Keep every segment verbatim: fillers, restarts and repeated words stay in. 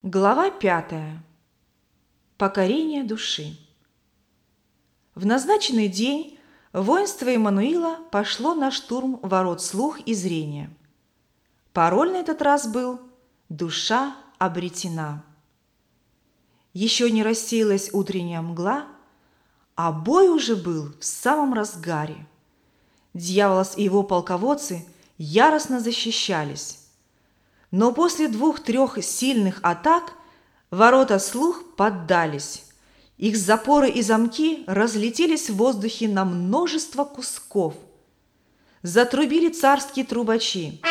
Глава пятая. Покорение души. В назначенный день воинство Эммануила пошло на штурм ворот слух и зрения. Пароль на этот раз был «Душа обретена». Еще не рассеялась утренняя мгла, а бой уже был в самом разгаре. Дьяволос и его полководцы яростно защищались. Но после двух-трех сильных атак ворота слух поддались. Их запоры и замки разлетелись в воздухе на множество кусков. Затрубили царские трубачи.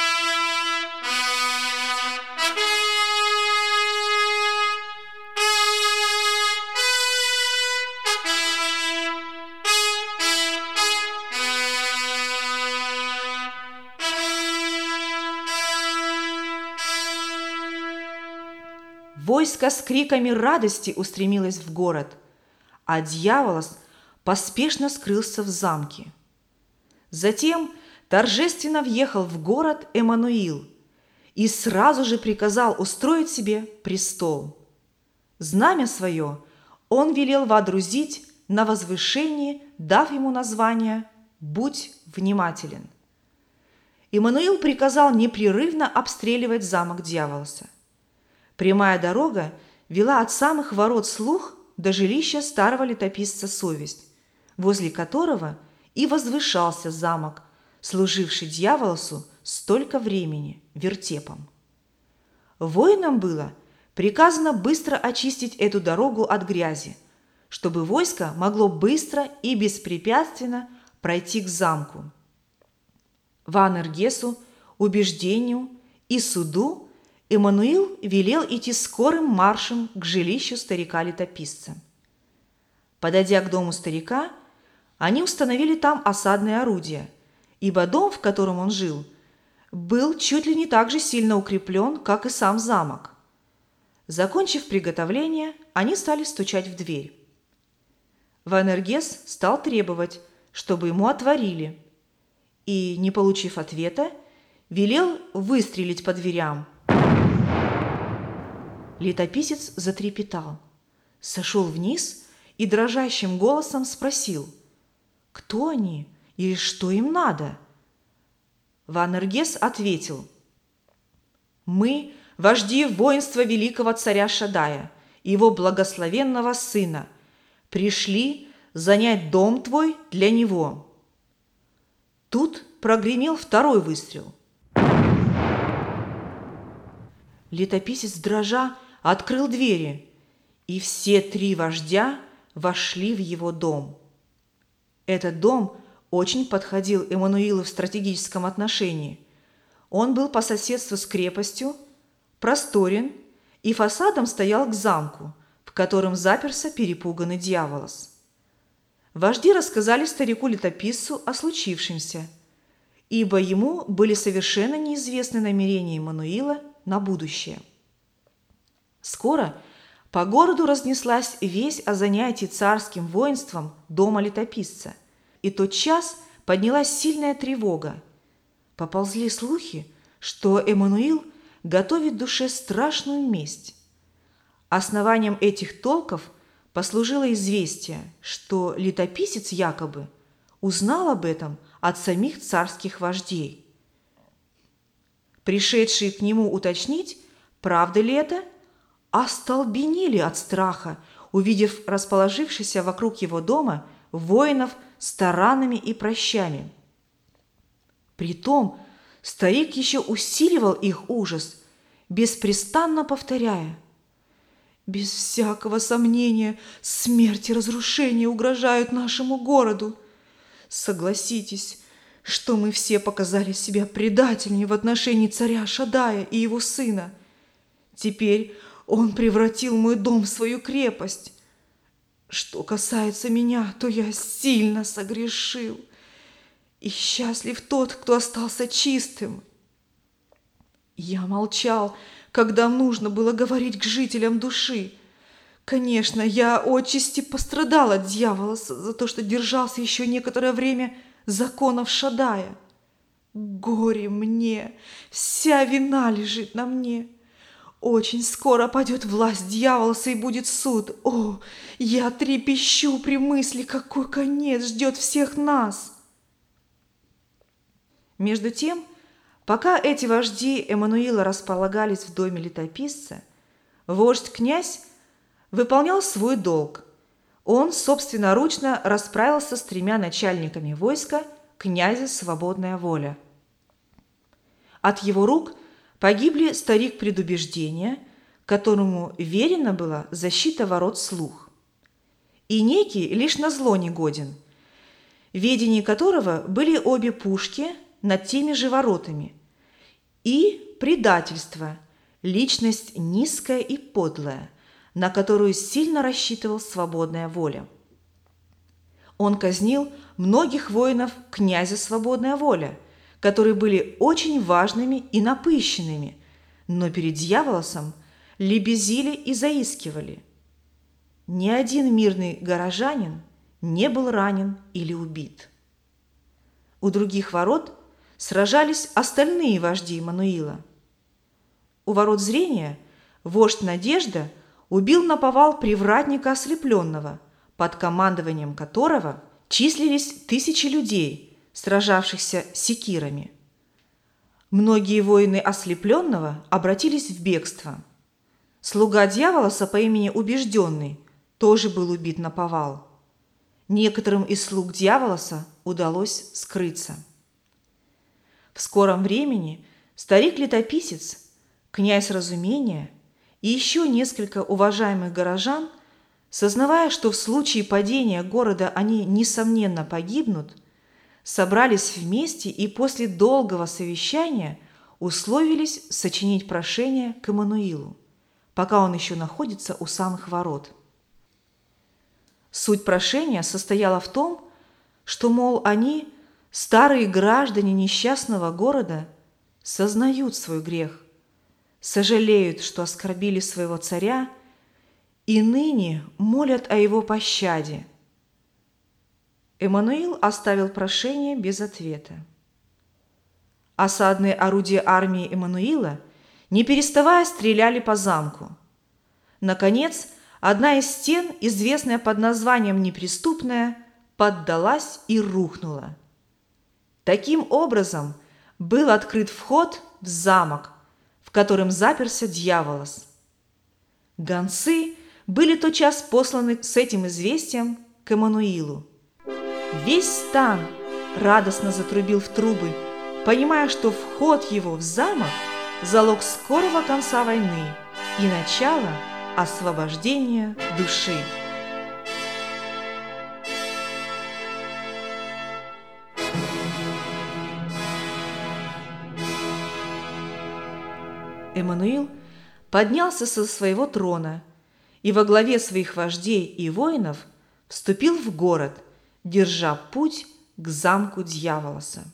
Войско с криками радости устремилось в город, а дьяволос поспешно скрылся в замке. Затем торжественно въехал в город Эммануил и сразу же приказал устроить себе престол. Знамя свое он велел водрузить на возвышении, дав ему название «Будь внимателен». Эммануил приказал непрерывно обстреливать замок дьяволоса. Прямая дорога вела от самых ворот слух до жилища старого летописца Совесть, возле которого и возвышался замок, служивший дьяволосу столько времени вертепом. Воинам было приказано быстро очистить эту дорогу от грязи, чтобы войско могло быстро и беспрепятственно пройти к замку. Ваанергесу, убеждению и суду Эммануил велел идти скорым маршем к жилищу старика-летописца. Подойдя к дому старика, они установили там осадные орудия, ибо дом, в котором он жил, был чуть ли не так же сильно укреплен, как и сам замок. Закончив приготовление, они стали стучать в дверь. Ваанергес стал требовать, чтобы ему отворили, и, не получив ответа, велел выстрелить по дверям. Летописец затрепетал, сошел вниз и дрожащим голосом спросил, кто они и что им надо. Ваанергес ответил: «Мы – вожди воинства великого царя Шадая и его благословенного сына, пришли занять дом твой для него». Тут прогремел второй выстрел. Летописец, дрожа, открыл двери, и все три вождя вошли в его дом. Этот дом очень подходил Эммануилу в стратегическом отношении. Он был по соседству с крепостью, просторен и фасадом стоял к замку, в котором заперся перепуганный дьяволос. Вожди рассказали старику-летописцу о случившемся, ибо ему были совершенно неизвестны намерения Эммануила на будущее. Скоро по городу разнеслась весть о занятии царским воинством дома летописца, и тотчас поднялась сильная тревога. Поползли слухи, что Эммануил готовит душе страшную месть. Основанием этих толков послужило известие, что летописец якобы узнал об этом от самих царских вождей. Пришедшие к нему уточнить, правда ли это, остолбенели от страха, увидев расположившихся вокруг его дома воинов с таранами и пращами. Притом старик еще усиливал их ужас, беспрестанно повторяя: «Без всякого сомнения, смерть и разрушение угрожают нашему городу. Согласитесь, что мы все показали себя предателями в отношении царя Шадая и его сына. Теперь он превратил мой дом в свою крепость. Что касается меня, то я сильно согрешил, и счастлив тот, кто остался чистым. Я молчал, когда нужно было говорить к жителям души. Конечно, я отчасти пострадал от дьявола за то, что держался еще некоторое время законов Шадая. Горе мне, вся вина лежит на мне. очень скоро падет власть дьяволоса и будет суд. О, я трепещу при мысли, какой конец ждет всех нас!» Между тем, пока эти вожди Эммануила располагались в доме летописца, вождь-князь выполнял свой долг. Он собственноручно расправился с тремя начальниками войска князя Свободная воля. От его рук погибли старик Предубеждения, которому верена была защита ворот Слух, и некий лишь назло негоден, в ведении которого были обе пушки над теми же воротами, и предательство, личность низкая и подлая, на которую сильно рассчитывал Свободная воля. Он казнил многих воинов князя Свободная воля, которые были очень важными и напыщенными, но перед дьяволосом лебезили и заискивали. Ни один мирный горожанин не был ранен или убит. У других ворот сражались остальные вожди Эммануила. У ворот Зрения вождь Надежда убил наповал привратника ослепленного, под командованием которого числились тысячи людей, сражавшихся секирами. Многие воины ослепленного обратились в бегство. Слуга дьяволоса по имени Убежденный тоже был убит наповал. Некоторым из слуг дьяволоса удалось скрыться. В скором времени старик-летописец, князь Разумения и еще несколько уважаемых горожан, сознавая, что в случае падения города они, несомненно, погибнут, собрались вместе и после долгого совещания условились сочинить прошение к Эммануилу, пока он еще находится у самых ворот. Суть прошения состояла в том, что, мол, они, старые граждане несчастного города, сознают свой грех, сожалеют, что оскорбили своего царя, и ныне молят о его пощаде. Эммануил оставил прошение без ответа. Осадные орудия армии Эммануила, не переставая, стреляли по замку. Наконец, одна из стен, известная под названием «Неприступная», поддалась и рухнула. Таким образом, был открыт вход в замок, в котором заперся дьяволос. Гонцы были тотчас посланы с этим известием к Эммануилу. Весь стан радостно затрубил в трубы, понимая, что вход его в замок – залог скорого конца войны и начала освобождения души. Эммануил поднялся со своего трона и во главе своих вождей и воинов вступил в город, держа путь к замку дьяволоса.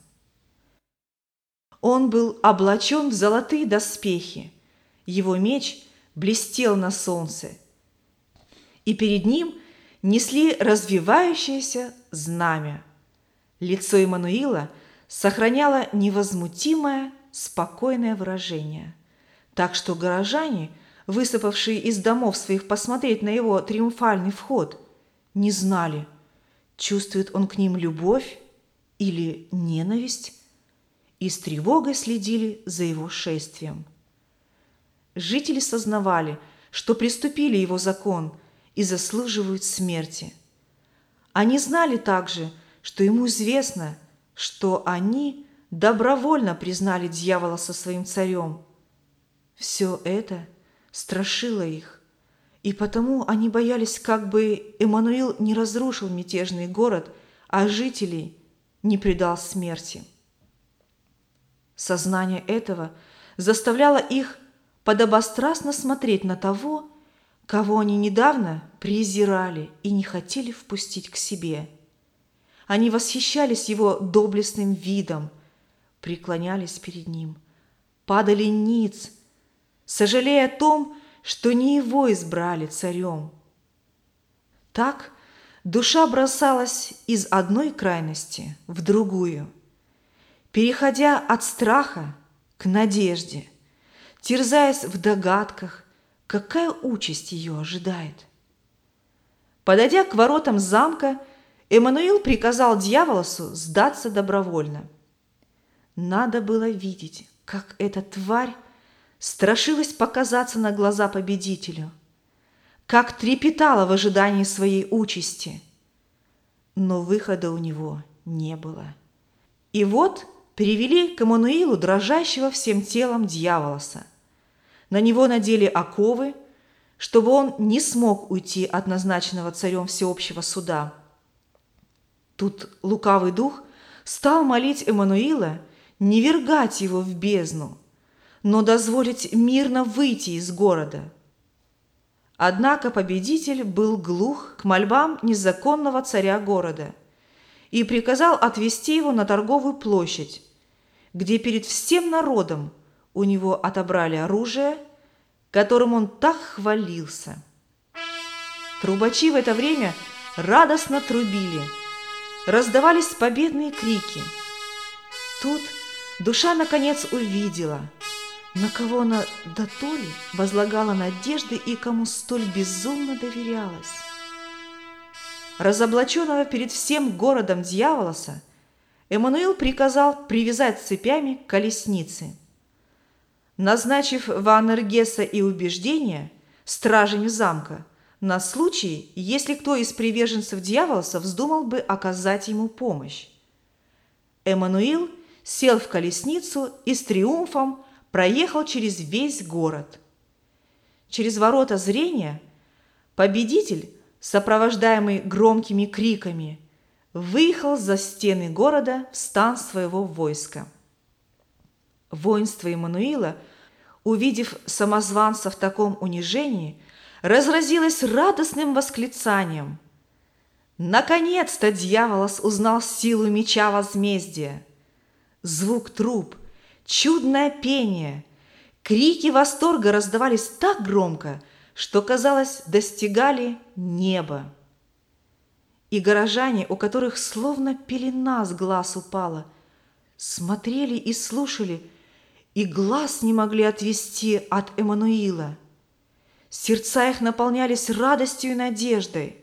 Он был облачен в золотые доспехи, его меч блестел на солнце, и перед ним несли развивающееся знамя. Лицо Эммануила сохраняло невозмутимое, спокойное выражение, так что горожане, высыпавшие из домов своих посмотреть на его триумфальный вход, не знали, чувствует он к ним любовь или ненависть, и с тревогой следили за его шествием. Жители сознавали, что приступили его закон и заслуживают смерти. Они знали также, что ему известно, что они добровольно признали дьяволоса своим царем. Все это страшило их, и потому они боялись, как бы Эммануил не разрушил мятежный город, а жителей не предал смерти. Сознание этого заставляло их подобострастно смотреть на того, кого они недавно презирали и не хотели впустить к себе. Они восхищались его доблестным видом, преклонялись перед ним, падали ниц, сожалея о том, что не его избрали царем. Так душа бросалась из одной крайности в другую, переходя от страха к надежде, терзаясь в догадках, какая участь ее ожидает. Подойдя к воротам замка, Эммануил приказал дьяволосу сдаться добровольно. Надо было видеть, как эта тварь страшилась показаться на глаза победителю, как трепетала в ожидании своей участи. Но выхода у него не было. И вот привели к Эммануилу дрожащего всем телом дьяволоса. На него надели оковы, чтобы он не смог уйти от назначенного царем всеобщего суда. Тут лукавый дух стал молить Эммануила не вергать его в бездну, но дозволить мирно выйти из города. Однако победитель был глух к мольбам незаконного царя города и приказал отвести его на торговую площадь, где перед всем народом у него отобрали оружие, которым он так хвалился. Трубачи в это время радостно трубили, раздавались победные крики. Тут душа наконец увидела, на кого она дотоле возлагала надежды и кому столь безумно доверялась. Разоблаченного перед всем городом дьяволоса Эммануил приказал привязать цепями к колеснице. Назначив Ваанергеса и убеждения стражами замка на случай, если кто из приверженцев дьяволоса вздумал бы оказать ему помощь. Эммануил сел в колесницу и с триумфом проехал через весь город. Через ворота зрения победитель, сопровождаемый громкими криками, выехал за стены города в стан своего войска. Воинство Эммануила, увидев самозванца в таком унижении, разразилось радостным восклицанием. Наконец-то дьяволос узнал силу меча возмездия. Звук труб, чудное пение, крики восторга раздавались так громко, что, казалось, достигали неба. И горожане, у которых словно пелена с глаз упала, смотрели и слушали, и глаз не могли отвести от Эммануила. Сердца их наполнялись радостью и надеждой.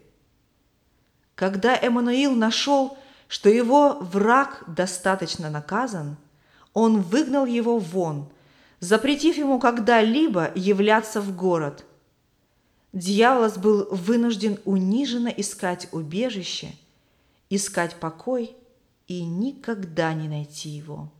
Когда Эммануил нашел, что его враг достаточно наказан, он выгнал его вон, запретив ему когда-либо являться в город. Дьяволос был вынужден униженно искать убежище, искать покой и никогда не найти его.